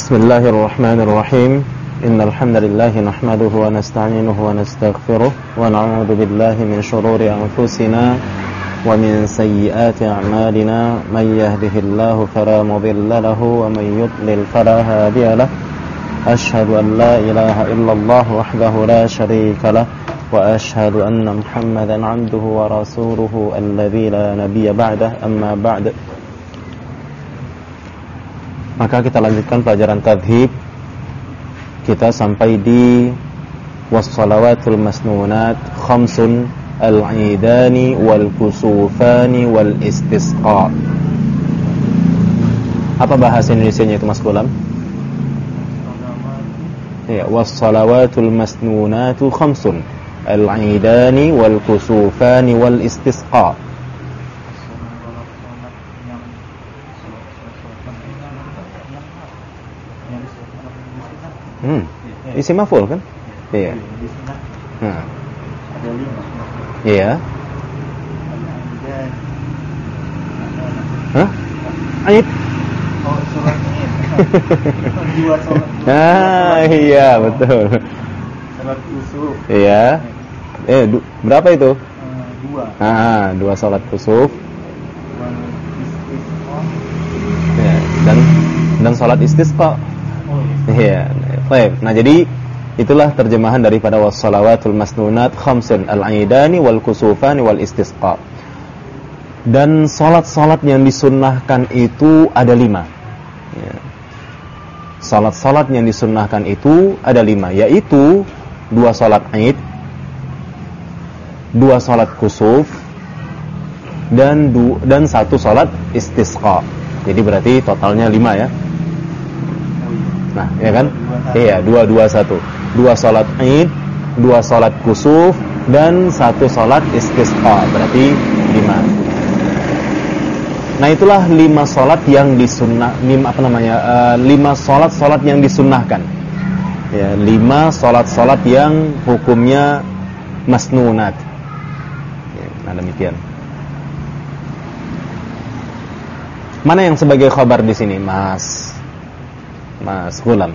Bismillahirrahmanirrahim. Innal hamdalillah nahmaduhu wa nasta'inuhu wa nastaghfiruh wa na'udzu billahi min shururi anfusina wa min sayyiati a'malina. May yahdihillahu fala mudilla lahu wa may yudlil fala hadiya lahu. Ashhadu an la ilaha illallah wahdahu la syarika lah wa ashhadu anna Muhammadan 'abduhu wa rasuluhu alladzi la nabiyya ba'dahu. Amma ba'd. Maka kita lanjutkan pelajaran tadhib. Kita sampai di wassalawatul masnunat khamsun al-'idani wal kusufani wal istisqa. Apa bahasa Indonesianya itu Mas Gulam? Ya, wassalawatul masnunatu khamsun al-'idani wal kusufani wal istisqa. Isi maf'ul kan? Iya. Nah. Iya. Hah? Ayat. Oh, surat ini. Dua salat. Ah, iya, betul. Salat kusuf. Iya. Berapa itu? Dua. Dua salat kusuf. Ya, dan salat istisqa. Iya. Baik. Nah, jadi itulah terjemahan daripada wassalawatul masnunat khamsun al-'idani wal kusufani wal istisqa. Dan salat-salat yang disunnahkan itu ada 5. Ya. Salat-salat yang disunnahkan itu ada 5, yaitu 2 salat Id, 2 salat kusuf, dan 1 salat istisqa. Jadi berarti totalnya 5 ya. Nah, ya kan? Iya, 2-2-1. 2 salat Id, 2 salat kusuf, dan 1 salat istisqa. Berarti 5. Nah, itulah 5 salat yang disunnah, 5 salat yang disunnahkan. Ya, 5 salat yang hukumnya masnunat. Ya, nah, demikian. Mana yang sebagai khabar di sini, Mas Gulam?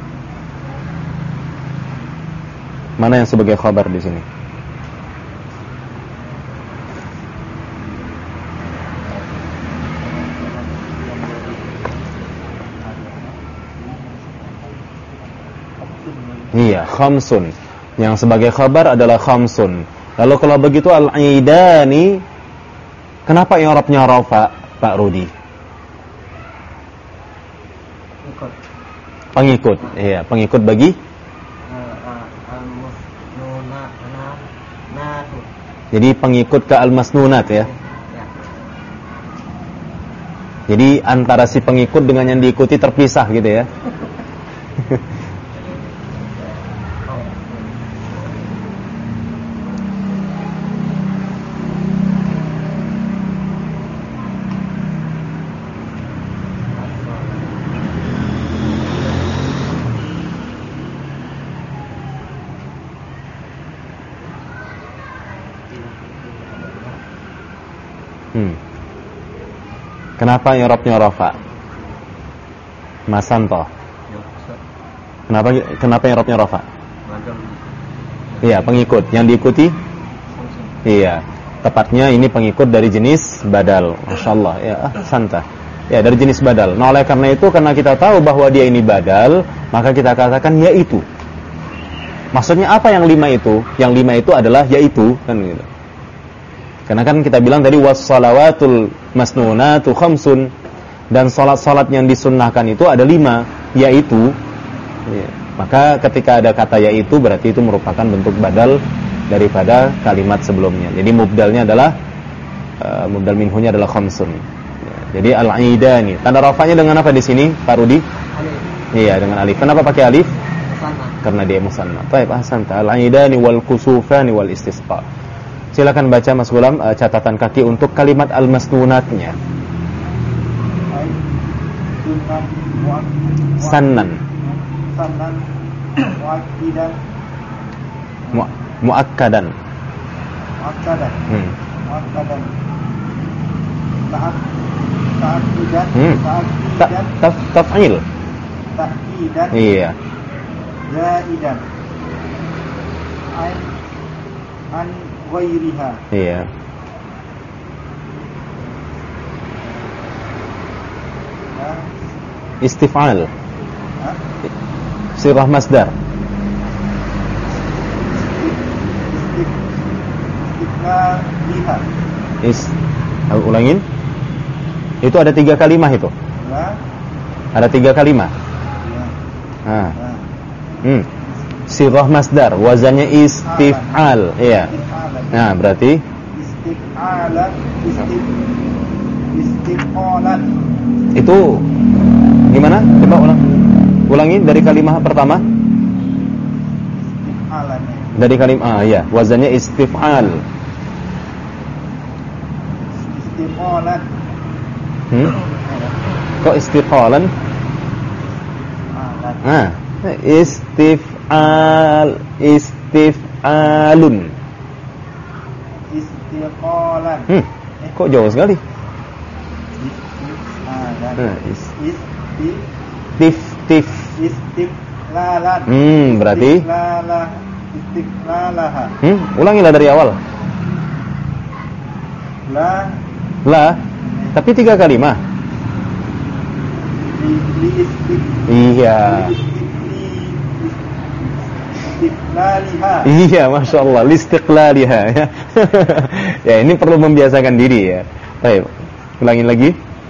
Mana yang sebagai khabar di sini? Iya, khamsun. Yang sebagai khabar adalah khamsun. Lalu kalau begitu al-'idani, kenapa i'rabnya rafa, Pak Rudi? Pengikut. Iya, pengikut bagi jadi pengikut ke al-masnunat ya. Jadi antara si pengikut dengan yang diikuti terpisah gitu ya. Kenapa i'rabnya rafa? Mas Santo. Kenapa i'rabnya rafa? Iya, pengikut. Yang diikuti? Iya. Tepatnya ini pengikut dari jenis badal. Masyaallah ya, santa. Ya, dari jenis badal. Nah, oleh karena itu, karena kita tahu bahwa dia ini badal, maka kita katakan yaitu. Maksudnya apa yang 5 itu? Yang 5 itu adalah yaitu, kan gitu. Karena kan kita bilang tadi wassalawatul masnunatu khamsun, dan salat-salat yang disunnahkan itu ada 5, yaitu ya. Maka ketika ada kata yaitu, berarti itu merupakan bentuk badal daripada kalimat sebelumnya. Jadi mubdalnya adalah mubdal minhunya adalah khamsun ya. Jadi al-'idani, tanda rafanya dengan apa di sini Pak Rudi? Alif. Iya, dengan alif. Kenapa pakai alif? Musanna. Karena dia musanna. Baik, ahsanta. Al-'idani wal kusufani wal istisqa. Silakan baca Mas Gulam catatan kaki untuk kalimat al-masnunatnya. Sannan. Muakkadan. Taf'il. ta'kidan Iya. zaidan an ghairiha. Iya. Istif'al. Sirah masdar. Istiqlaliha. Ulangin. Itu ada 3 kalimah itu. Ya. Ada 3 kalimah. Ya. Sirah masdar, wazannya istif'al. Iya. Nah, berarti Istiqalan, istiqalan. itu gimana? Coba ulangi dari kalimat pertama. Istiqalan. Dari kalimat ya, wazannya istif'al. Istiqalan. Kok istiqalan? Istif'alun. Istiqalan. Kok jauh sekali? Istiqlalan. Berarti istiqlalaha. Ulangilah dari awal. La. Tapi 3 kalimah. Iya. Istiqlaliha. Iya, masya Allah, listiqlaliha. Ya, ini perlu membiasakan diri ya. Baik, ulangin lagi.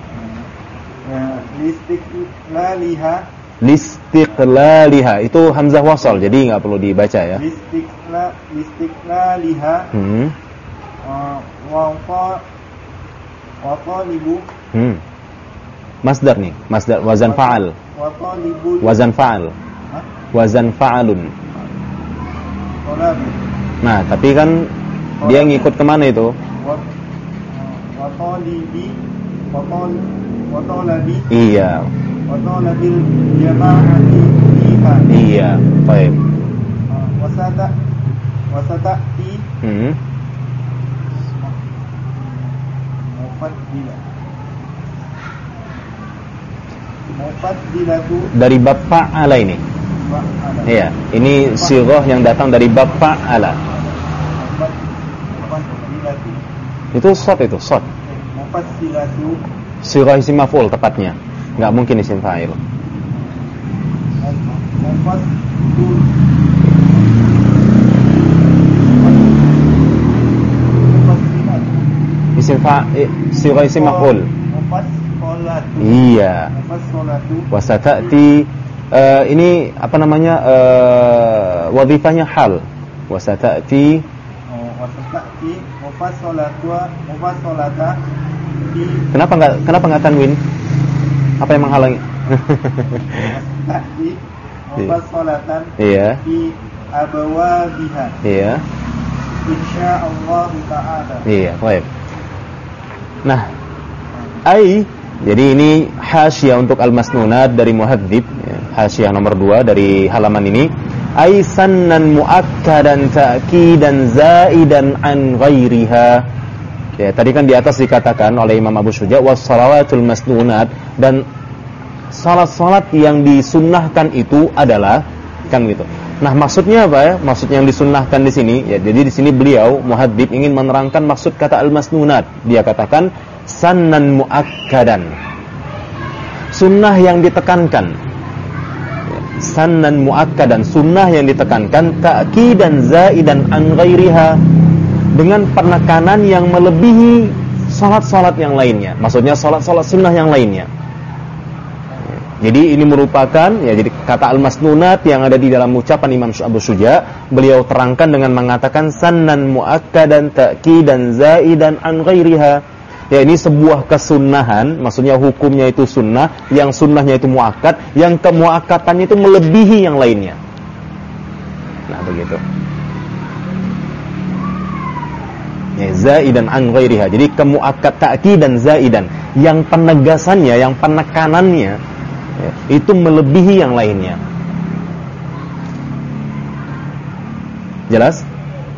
Listiqlaliha. Itu hamzah wasal, jadi nggak perlu dibaca ya. Listiqlaliha. Wa talibu. Masdar nih, masdar wazan fa'al. Wazan fa'al. Wazan fa'alun. Nah, tapi kan dia ngikut kemana itu? Iya. Iya, baik. Wasata'ti. Mufaddilatu. Dari bab fa'ala ini. Iya, ini sirah yang datang dari bab fa'ala. Itu shad itu, shad. Mufassilatu. Sirah isim maf'ul tepatnya. Enggak mungkin isim fa'il. Isim fa'il, sirah isim maf'ul. Iya. Wasata'ti. Ini apa namanya, wadhifahnya hal. Wasata'ti. Wasata'ti mufassalata. Kenapa enggak tanwin? Apa yang menghalangi? Wasata'ti mufassalatan. Iya. Fi abwabiha. Iya. Insyaallah ta'ala. Iya, baik. Nah, jadi ini hasyiah untuk al-masnunat dari muhadzib ya. Hasyiah nomor 2 dari halaman ini. Sannan muakkadan ta'kidan zaidan an ghairiha. Ya, tadi kan di atas dikatakan oleh Imam Abu Syuja was-shalawatul masnunat, dan salat-salat yang disunnahkan itu adalah kan gitu. Nah, maksudnya apa ya? Maksud yang disunnahkan di sini ya. Jadi di sini beliau muhadzib ingin menerangkan maksud kata al-masnunat. Dia katakan sannan muakkadan, sunnah yang ditekankan. Sannan muakkadan, sunnah yang ditekankan, ta'kidan zaidan an ghairiha, dengan penekanan yang melebihi salat-salat yang lainnya. Maksudnya salat-salat sunnah yang lainnya. Jadi ini merupakan ya, jadi kata al-masnunat yang ada di dalam ucapan Imam Abu Syuja, beliau terangkan dengan mengatakan sannan muakkadan ta'kidan zaidan an ghairiha. Ya, ini sebuah kesunnahan, maksudnya hukumnya itu sunnah, yang sunnahnya itu muakkad, yang kemuakkatannya itu melebihi yang lainnya. Nah, begitu. Ya, zaidan an ghairiha. Jadi kemuakkad ta'kidan zaidan, yang penegasannya, yang penekanannya ya, itu melebihi yang lainnya. Jelas?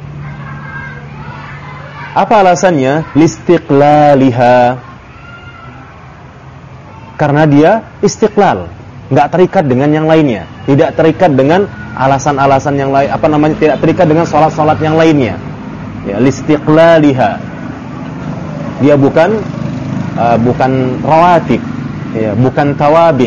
Apa alasannya? Listiqlaliha. Karena dia istiqlal. nggak terikat dengan yang lainnya, tidak terikat dengan alasan-alasan yang lain, tidak terikat dengan sholat-sholat yang lainnya. Ya, listiqlaliha. Dia bukan rawatib, ya, bukan tawabi'.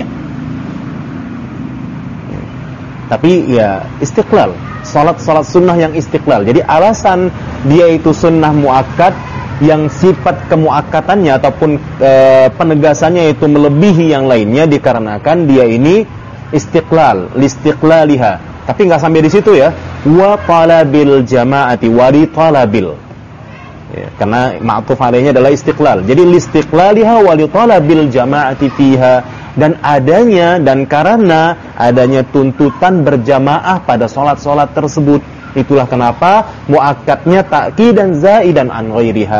Tapi ya istiqlal, salat sunnah yang istiqlal. Jadi alasan dia itu sunnah muakkad yang sifat kemuakkatannya ataupun penegasannya itu melebihi yang lainnya dikarenakan dia ini istiqlal, listiqlaliha. Tapi nggak sampai di situ ya. Wa talabil jama'ati wa li talabil. Ya, karena ma'tuf alaihnya adalah istiqlal. Jadi listiqlaliha wa li talabil jama'ati fiha, dan karena adanya tuntutan berjamaah pada salat-salat tersebut. Itulah kenapa muakkadnya ta'kidan zaidan an ghairiha.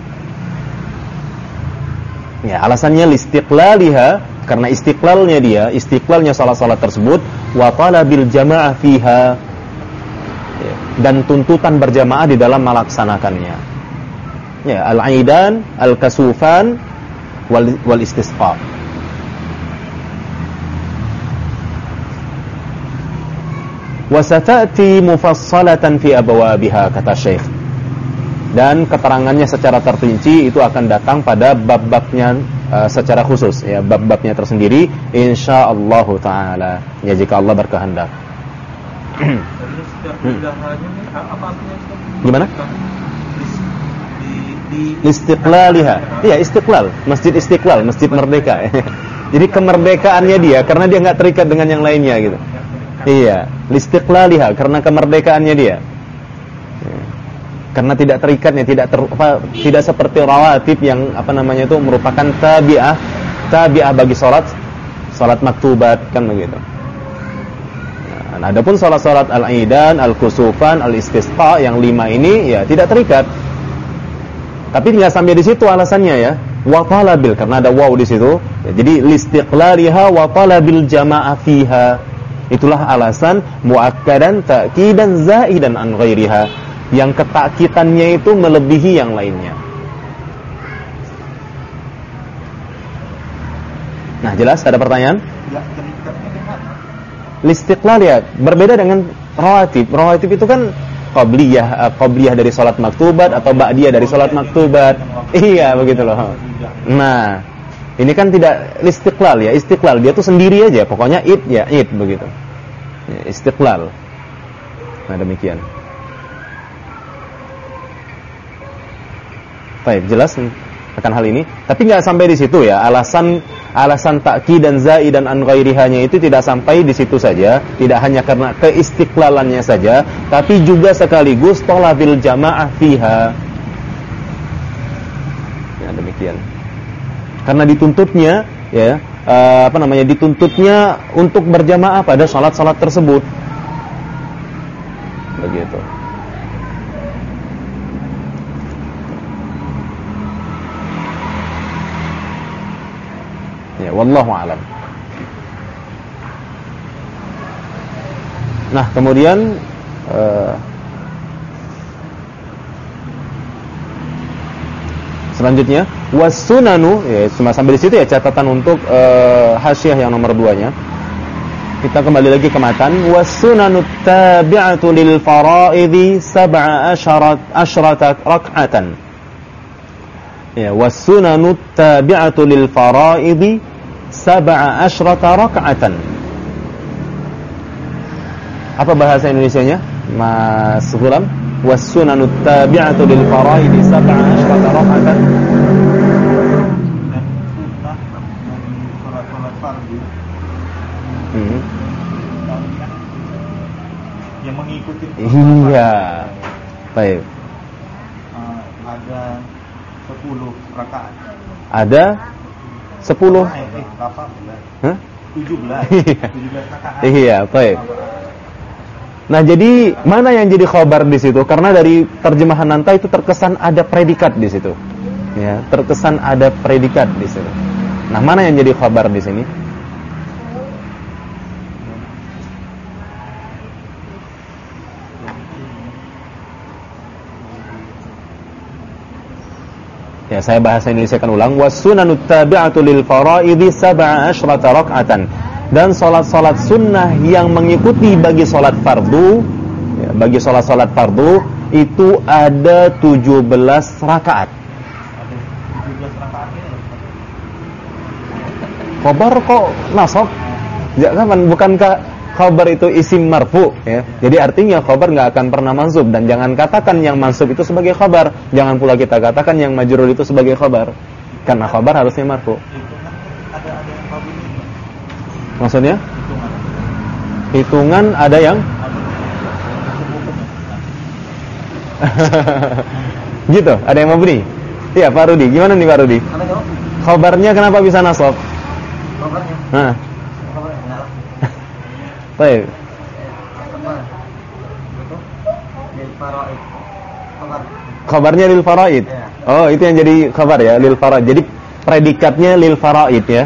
Ya, alasannya listiqlaliha karena istiqlalnya salat-salat tersebut, wa talabil jamaah fiha, ya, dan tuntutan berjamaah di dalam melaksanakannya. Ya, al-aidan, al-kasufan wal istisqa. Wa sata'ti mufassalatan fi abwabiha, kata Syekh. Dan keterangannya secara terperinci itu akan datang pada bab-babnya secara khusus, ya, bab-babnya tersendiri insyaallah taala, ya, jika Allah berkehendak. Gimana? Istiqlaliha. Iya, istiqlal, Masjid Istiqlal, Masjid Merdeka. Jadi kemerdekaannya dia karena dia enggak terikat dengan yang lainnya gitu. Iya, listiqlaliha karena kemerdekaannya dia. Karena tidak terikatnya, tidak seperti rawatib yang itu merupakan tabi'ah bagi salat maktubat, kan begitu. Nah, adapun salat al-aidan, al-kusufan, al-istisqa yang 5 ini ya tidak terikat. Tapi tidak sampai di situ alasannya ya. Wa talabil, karena ada waw di situ. Ya, jadi listiqlaliha wa talabil jamaah fiha. Itulah alasan muakkadan ta'kidan zaidan an ghairiha, yang ketakitannya itu melebihi yang lainnya. Nah, jelas? Ada pertanyaan? Listiqlal ya berbeda dengan rawatib. Rawatib itu kan qabliyah dari salat maktubat atau ba'diyah dari salat maktubat. Iya, begitu loh. Nah, ini kan tidak listiqlal ya. Istiqlal dia tuh sendiri aja, pokoknya id begitu. Ya, istiqlal. Nah, demikian. Baik, jelas akan hal ini. Tapi nggak sampai di situ ya. Alasan ta'kid dan zaidan an ghairihanya itu tidak sampai di situ saja. Tidak hanya karena keistiqlalannya saja, tapi juga sekaligus talabil jamaah fiha. Ya, demikian. Karena dituntutnya ya, dituntutnya untuk berjamaah pada salat-salat tersebut. Begitu. Ya, wallahu a'lam. Nah, kemudian selanjutnya was-sunanu, ya, cuma sampai di situ ya catatan untuk hasyiah yang nomor 2-nya. Kita kembali lagi ke matan. Was-sunanu tabi'atu lil fara'idhi 17 rak'atan. Ya, was-sunanu tabi'atu lil fara'idhi 17 rak'atan. Apa bahasa Indonesianya, Mas Gulam? Was-sunanu tabi'atu lil fara'idhi 17 rak'atan. Salat fardu yang mengikuti. Iya. Baik. Ada 10 rakaat. Ada 10. 17 rakaat. Iya, baik. Nah, jadi mana yang jadi khabar di situ? Karena dari terjemahan Nanta itu terkesan ada predikat di situ. Ya, terkesan ada predikat di situ. Nah, mana yang jadi khabar di sini? Ya, saya bahasa Indonesia kan ulang. Was-sunanut tabi'atu lil fara'idhi 17 rak'atan. dan sholat-sholat sunnah yang mengikuti bagi sholat fardu, ya, bagi sholat-sholat fardu itu ada 17 rakaat. Ada 17 rakaatnya ya. Khobar kok nasab? Ya kan, bukankah khobar itu isim marfu, ya? Jadi artinya khobar nggak akan pernah mansub, dan jangan katakan yang mansub itu sebagai khobar. Jangan pula kita katakan yang majrur itu sebagai khobar, karena khobar harusnya marfu. Ada yang bagus ini. Maksudnya? Hitungan. Hitungan ada yang gitu, ada yang mabni. Iya, Pak Rudi, gimana nih Pak Rudi? Ada jawab? Khobarnya kenapa bisa nasab? Kabarnya? Nah, Kabarnya enggak lah. baik. Apa? Itu lil faraid. Kabar. Khabarnya lil faraid. Ya. Oh, itu yang jadi khabar ya, lil faraid. Jadi predikatnya lil faraid ya.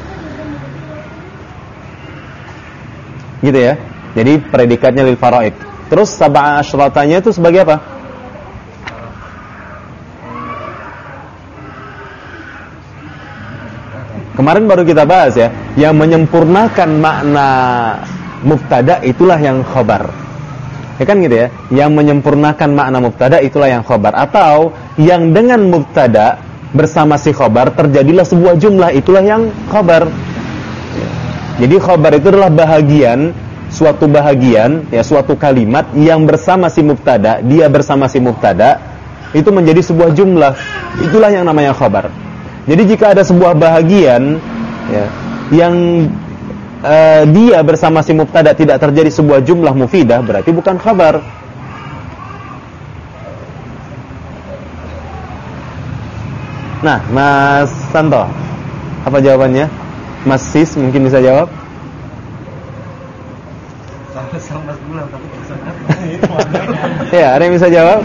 Gitu ya. Jadi predikatnya lil faraid. Terus sab'a asyratanya itu sebagai apa? Kemarin baru kita bahas ya, yang menyempurnakan makna mubtada itulah yang khabar. Ya kan gitu ya? Yang menyempurnakan makna mubtada itulah yang khabar, atau yang dengan mubtada bersama si khabar terjadilah sebuah jumlah, itulah yang khabar. Jadi khabar itu adalah bahagian, suatu bahagian ya, suatu kalimat yang bersama si mubtada, dia bersama si mubtada itu menjadi sebuah jumlah. Itulah yang namanya khabar. Jadi jika ada sebuah bahagian ya, yang dia bersama si mubtada tidak terjadi sebuah jumlah mufidah, berarti bukan khabar. Nah, Mas Santo, apa jawabannya? Mas Sis mungkin bisa jawab? Sama sebulan tapi bisa Ya, ada yang bisa jawab?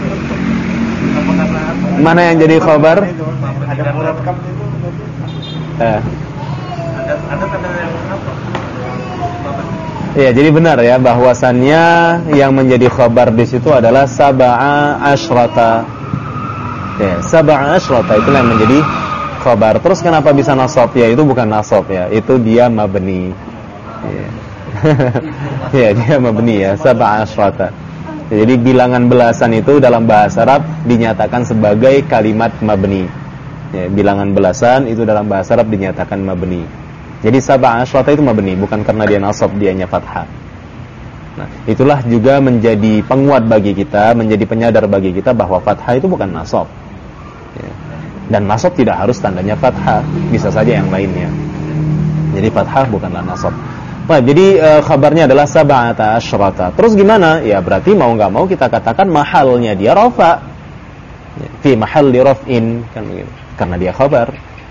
Mana yang jadi khabar? Ada murakkab itu. Ada tanda yang apa? Iya, jadi benar ya bahwasannya yang menjadi khabar di situ adalah sab'a asyrata. Ya, sab'a asyrata itulah yang menjadi khabar. Terus kenapa bisa nasab? Ya, itu bukan nasab ya, itu dia mabni. Ya. Ya, dia mabni ya, sab'a asyrata. Jadi bilangan belasan itu dalam bahasa Arab dinyatakan sebagai kalimat mabni. Ya, bilangan belasan itu dalam bahasa Arab dinyatakan mabni. Jadi sab'a asyrata itu mabni, bukan karena dia nasab, dianya fathah. Nah, itulah juga menjadi penguat bagi kita, menjadi penyadar bagi kita bahwa fathah itu bukan nasab. Ya. Dan nasab tidak harus tandanya fathah, bisa saja yang lainnya. Jadi fathah bukanlah nasab. Nah, jadi kabarnya adalah sab'ata asyrata. Terus gimana? Ya berarti mau nggak mau kita katakan mahalnya dia rafa. Ya, fi mahalli raf'in kan begitu. Karena dia khabar.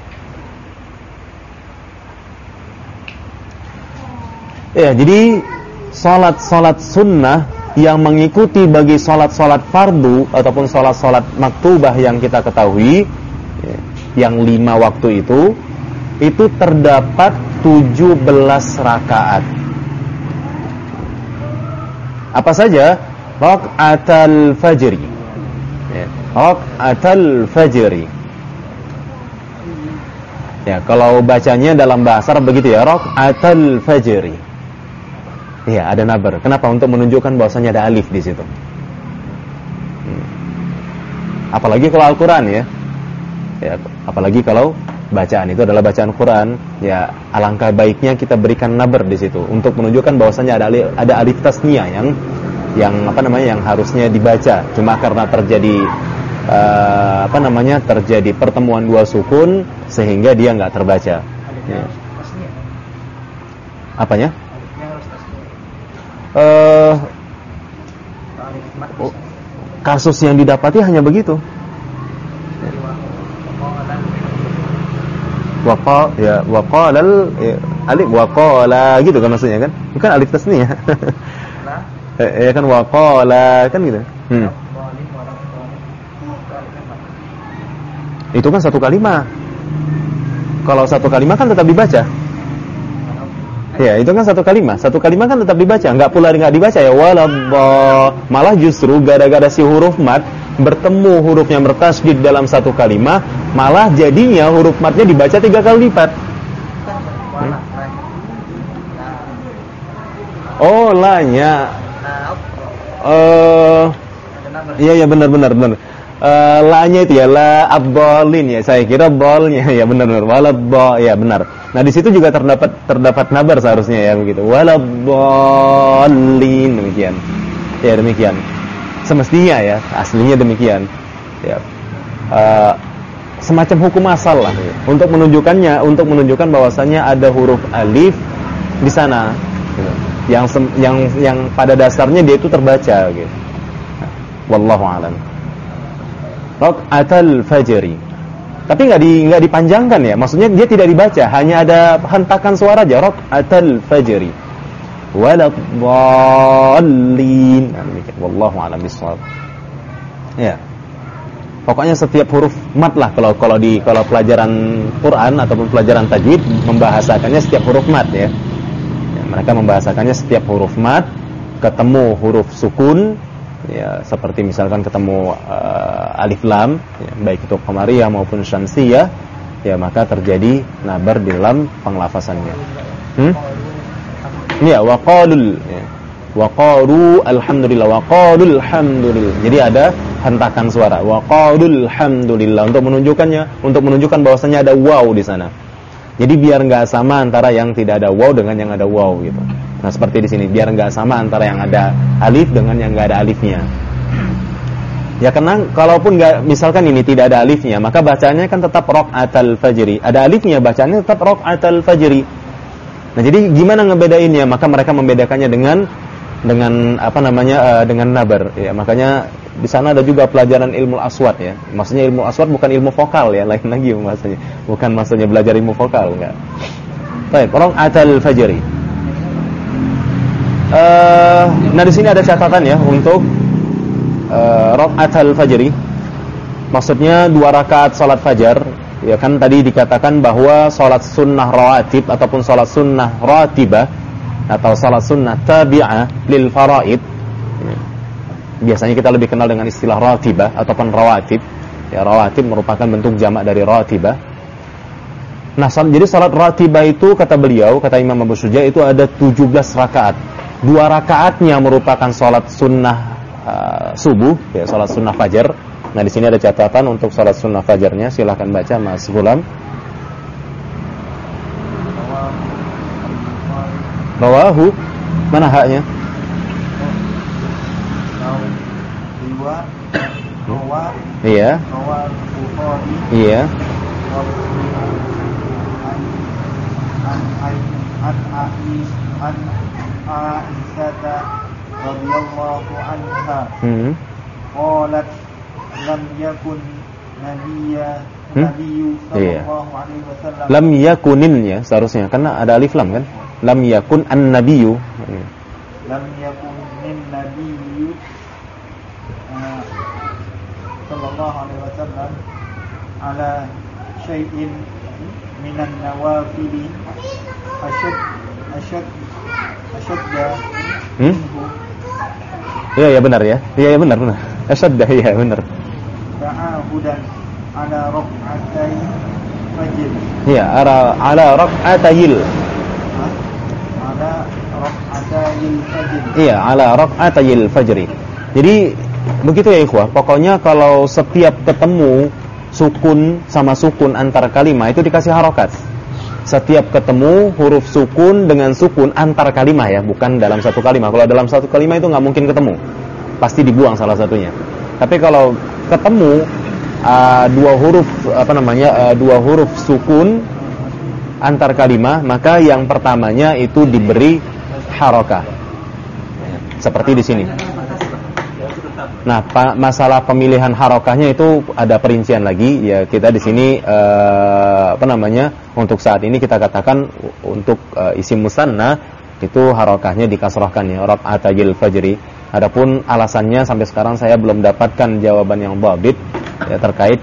Ya, jadi salat-salat sunnah yang mengikuti bagi salat-salat fardu ataupun salat-salat maktubah yang kita ketahui ya, yang 5 waktu itu terdapat 17 rakaat. Apa saja? Raka'atul fajri. Ya, raka'atul fajri. Ya, kalau bacanya dalam bahasa Arab begitu ya, raka'atul fajri. Iya, ada nabar. Kenapa? Untuk menunjukkan bahwasanya ada alif di situ. Apalagi kalau Al-Qur'an ya. Ya, apalagi kalau bacaan itu adalah bacaan Quran, ya alangkah baiknya kita berikan nabar di situ untuk menunjukkan bahwasanya ada alif tasniyah yang harusnya dibaca. Cuma karena terjadi terjadi pertemuan dua sukun sehingga dia nggak terbaca. Ya. Apanya? Kasus yang didapati hanya begitu. Alif waqala gitu kan maksudnya kan? Bukan alif tasniyah. Ya kan waqala kan gitu. Itu kan satu kalimat. Kalau satu kalimat kan tetap dibaca. Ya, itu kan satu kalimat. Satu kalimat kan tetap dibaca, enggak pula enggak dibaca ya waladh. Malah justru gara-gara si huruf mad bertemu hurufnya bertasydid dalam satu kalimat, malah jadinya huruf madnya dibaca 3 kali lipat. Oh, lanya. Iya benar. La-nya itu ya la ad-dallin ya. Saya kira bolnya ya benar. Walad-dha ya benar. Nah, di situ juga terdapat nabar seharusnya ya begitu. Walad-dallin demikian. Ya demikian. Semestinya ya, aslinya demikian. Ya. Semacam hukum asal lah ya. Untuk menunjukkan bahwasanya ada huruf alif di sana. Gitu. Yang pada dasarnya dia itu terbaca gitu. Wallahu a'lam. Rak'atal fajri. Tapi enggak dipanjangkan ya. Maksudnya dia tidak dibaca, hanya ada hentakan suara aja. Rak'atal fajri. Waladhdallin. Wallahu a'lam bishawab. Ya. Pokoknya setiap huruf mat lah kalau pelajaran Quran ataupun pelajaran tajwid membahasakannya setiap huruf mat ya. Mereka membahasakannya setiap huruf mat ketemu huruf sukun ya, seperti misalkan ketemu alif lam ya, baik itu qamariyah maupun syamsiyah ya, maka terjadi nabar di dalam penglafazannya. Ya, waqalul ya. Waqalu alhamdulillah, waqalul alhamdulillah. Jadi ada hentakan suara. Waqalul alhamdulillah untuk menunjukkan bahwasanya ada waw di sana. Jadi biar enggak sama antara yang tidak ada waw dengan yang ada waw gitu. Nah, seperti di sini biar enggak sama antara yang ada alif dengan yang enggak ada alifnya. Ya karena kalaupun enggak, misalkan ini tidak ada alifnya, maka bacaannya kan tetap rak'atal fajri. Ada alifnya, bacaannya tetap rak'atal fajri. Nah, jadi gimana ngebedainnya? Maka mereka membedakannya dengan dengan nabar ya. Makanya di sana ada juga pelajaran ilmu aswat ya. Maksudnya ilmu aswat bukan ilmu vokal ya, lain lagi maksudnya. Bukan maksudnya belajar ilmu vokal enggak. Baik, rak'atal fajri. Nah di sini ada catatan ya untuk rak'atal fajri. Maksudnya 2 rakaat salat fajar. Ya kan tadi dikatakan bahwa salat sunnah rawatib ataupun salat sunnah ratibah atau salat sunnah tabi'ah lil faraid. Biasanya kita lebih kenal dengan istilah ratibah ataupun rawatib. Ya, rawatib merupakan bentuk jamak dari ratibah. Nah, jadi salat ratibah itu kata Imam Abu Syuja itu ada 17 rakaat. 2 rakaatnya merupakan salat sunnah subuh, ya salat sunnah fajar. Nah, di sini ada catatan untuk salat sunnah fajarnya. Silakan baca Mas Gulam. Rawahu, mana haknya? Iya. Iya. Qalat lam yakun nabiyyu sallallahu alaihi wasallam. Lam yakunin ya seharusnya karena ada alif lam kan? Lam yakun an-nabiyyu. Lam yakunin nabiyyu sallallahu alaihi wasallam ala syai'in minan nawafili asyadda Iya benar ya. Iya benar. Asyadda ya benar. Ta'ahudan ala rak'atay fajr. Iya, ala rak'atayil. Ala rak'atayil fajr. Iya, ala rak'atayil fajri. Jadi begitu ya ikhwah. Pokoknya kalau setiap ketemu sukun sama sukun antar kalimah itu dikasih harokat. Setiap ketemu huruf sukun dengan sukun antar kalimah ya, bukan dalam satu kalimah. Kalau dalam satu kalimah itu nggak mungkin ketemu, pasti dibuang salah satunya. Tapi kalau ketemu dua huruf sukun antar kalimah, maka yang pertamanya itu diberi harokah. Seperti di sini. Nah, masalah pemilihan harokahnya itu ada perincian lagi ya. Kita di sini untuk saat ini kita katakan untuk isim musanna itu harokahnya dikasrahkan ya, rak'atayil fajri. Adapun alasannya sampai sekarang saya belum dapatkan jawaban yang dhabit ya, terkait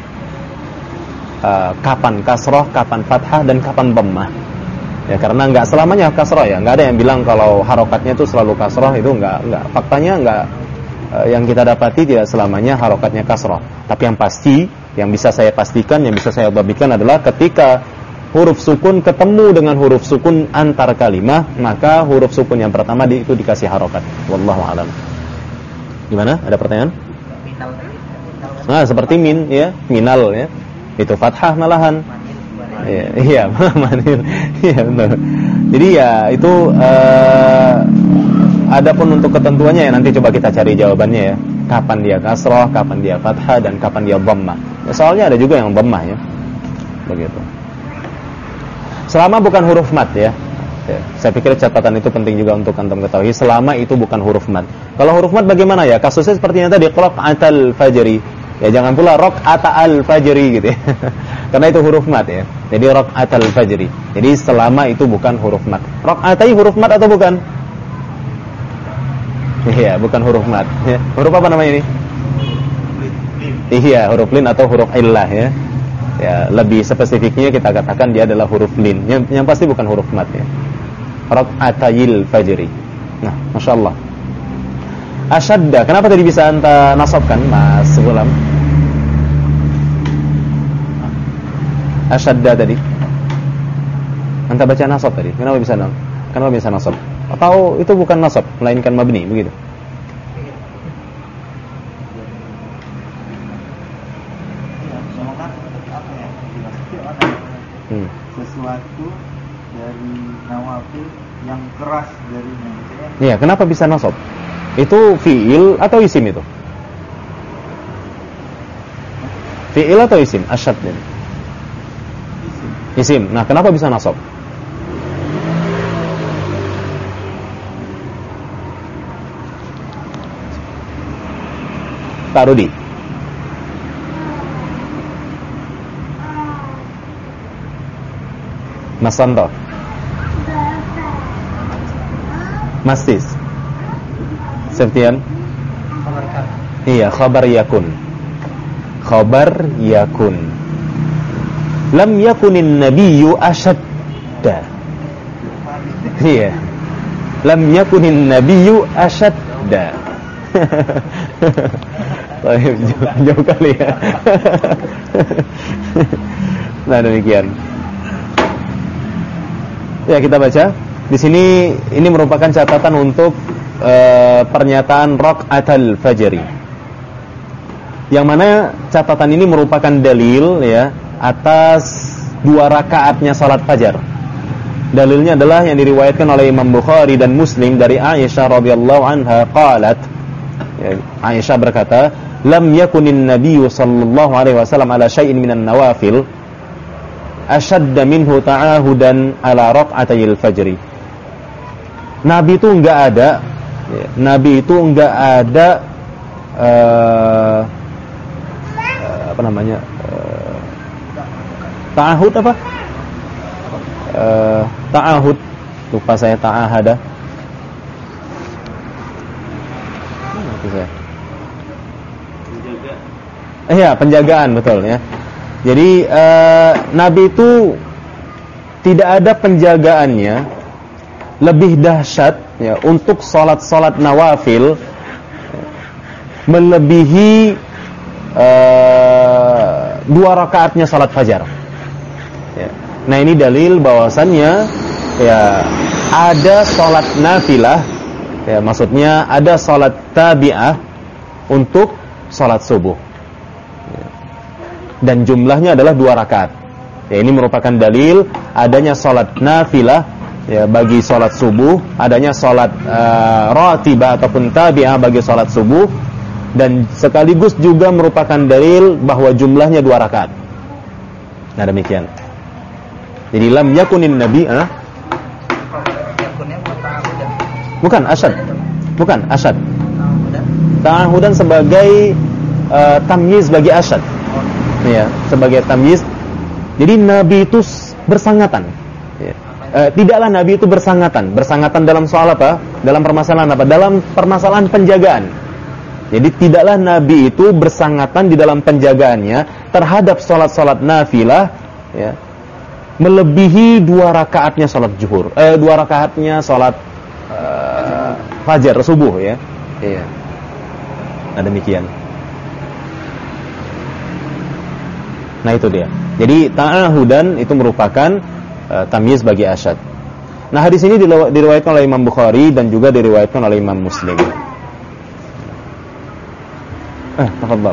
kapan kasrah, kapan fathah dan kapan dhammah. Ya karena enggak selamanya kasrah ya. Enggak ada yang bilang kalau harokatnya itu selalu kasrah, itu enggak. Faktanya enggak. Yang kita dapati tidak selamanya harokatnya kasrah. Tapi yang pasti, yang bisa saya pastikan, yang bisa saya babitkan adalah ketika huruf sukun ketemu dengan huruf sukun antar kalimah, maka huruf sukun yang pertama itu dikasih harokat. Wallahu alam. Gimana? Ada pertanyaan? Nah, seperti min, ya, minal, ya, itu fathah malahan. Iya, manil. Iya, benar. Jadi ya itu adapun untuk ketentuannya ya nanti coba kita cari jawabannya ya. Kapan dia kasrah, kapan dia fathah, dan kapan dia dhammah. Ya, soalnya ada juga yang dhammah ya. Begitu. Selama bukan huruf mat ya. Saya pikir catatan itu penting juga untuk antum ketahui. Selama itu bukan huruf mat. Kalau huruf mat bagaimana ya? Kasusnya seperti yang tadi qira'atul fajri. Ya jangan pula raq'atal fajri gitu ya. Karena itu huruf mat ya. Jadi raq'atal fajri. Jadi selama itu bukan huruf mat. Raq'atai huruf mat atau bukan? Iya, bukan huruf mat. Ya. Huruf apa namanya ini? Iya, huruf lin atau huruf illah ya. Ya, lebih spesifiknya kita katakan dia adalah huruf lin. Yang pasti bukan huruf mat ya. Raq'atayil fajri. Nah, Masya Allah. Asyadda, kenapa tadi bisa anta nasabkan, Mas Gulam? Asyadda tadi. Anta baca nasab tadi. Kenapa bisa nasab? Atau itu bukan nasab, melainkan mabni, begitu? Sesuatu dari nawafil yang keras darinya. Iya, kenapa bisa nasab? Itu fi'il atau isim itu? Fi'il atau isim? Asyad ini. Isim. Nah, kenapa bisa nasab? Pak Rudi. Mas Santo. Mas Tis. Septian. Iya, khabar yakun. Khabar yakun. Lam yakunin nabiyyu ashadda. Iya. Lam yakunin nabiyyu ashadda. Jauh kali ya. Nah, demikian. Ya, kita baca. Di sini ini merupakan catatan untuk pernyataan raq'atul fajri. Yang mana catatan ini merupakan dalil ya atas 2 rakaatnya salat fajar. Dalilnya adalah yang diriwayatkan oleh Imam Bukhari dan Muslim dari Aisyah radhiyallahu anha qalat. Ya, Aisyah berkata, "Lam yakunin nabiyyu sallallahu alaihi wasallam ala syai'in minan nawafil ashadda minhu ta'ahudan ala raq'atayil fajri." Nabi itu enggak ada apa namanya? Ta'ahud apa? Ta'ahud. Lupa saya ta'ahada. Iya, penjagaan, betul ya. Jadi Nabi itu tidak ada penjagaannya lebih dahsyat ya untuk salat-salat nawafil melebihi 2 rakaatnya salat fajar. Ya. Nah, ini dalil bahwasannya ya ada salat nafilah, ya maksudnya ada salat tabi'ah untuk salat subuh. Ya. Dan jumlahnya adalah 2 rakaat. Ya, ini merupakan dalil adanya salat nafilah ya bagi salat subuh, adanya salat ratibah ataupun tabi'ah bagi salat subuh, dan sekaligus juga merupakan dalil bahwa jumlahnya 2 rakaat. Nah, demikian. Jadi lam yakunin nabi bukan asyad. Bukan asyad. Ta'ahudan sebagai tamyiz bagi asyad. Ya, sebagai tamyiz. Jadi Nabi itu bersangatan. Ya. Tidaklah Nabi itu bersangatan. Bersangatan dalam soal apa? Dalam permasalahan apa? Dalam permasalahan penjagaan. Jadi tidaklah Nabi itu bersangatan di dalam penjagaannya terhadap salat-salat nafilah ya, melebihi 2 rakaatnya salat zuhur. 2 rakaatnya salat fajar subuh ya. Iya. Nah, demikian. Nah, itu dia. Jadi ta'ahudan itu merupakan tamyiz bagi asyad. Nah, hadis ini diriwayatkan oleh Imam Bukhari dan juga diriwayatkan oleh Imam Muslim. Tafadhal.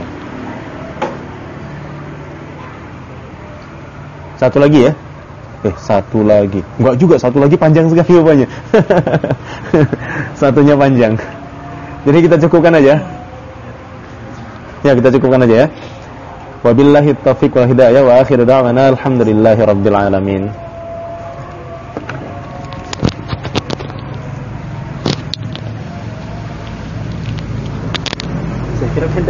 Satu lagi ya. Satu lagi. Enggak juga, satu lagi panjang sekali rupanya. Satunya panjang. Jadi kita cukupkan aja. Ya, kita cukupkan aja ya. Wabillahi taufiq wal hidayah wa akhiru da'wana alhamdulillahi rabbil alamin. Saya kira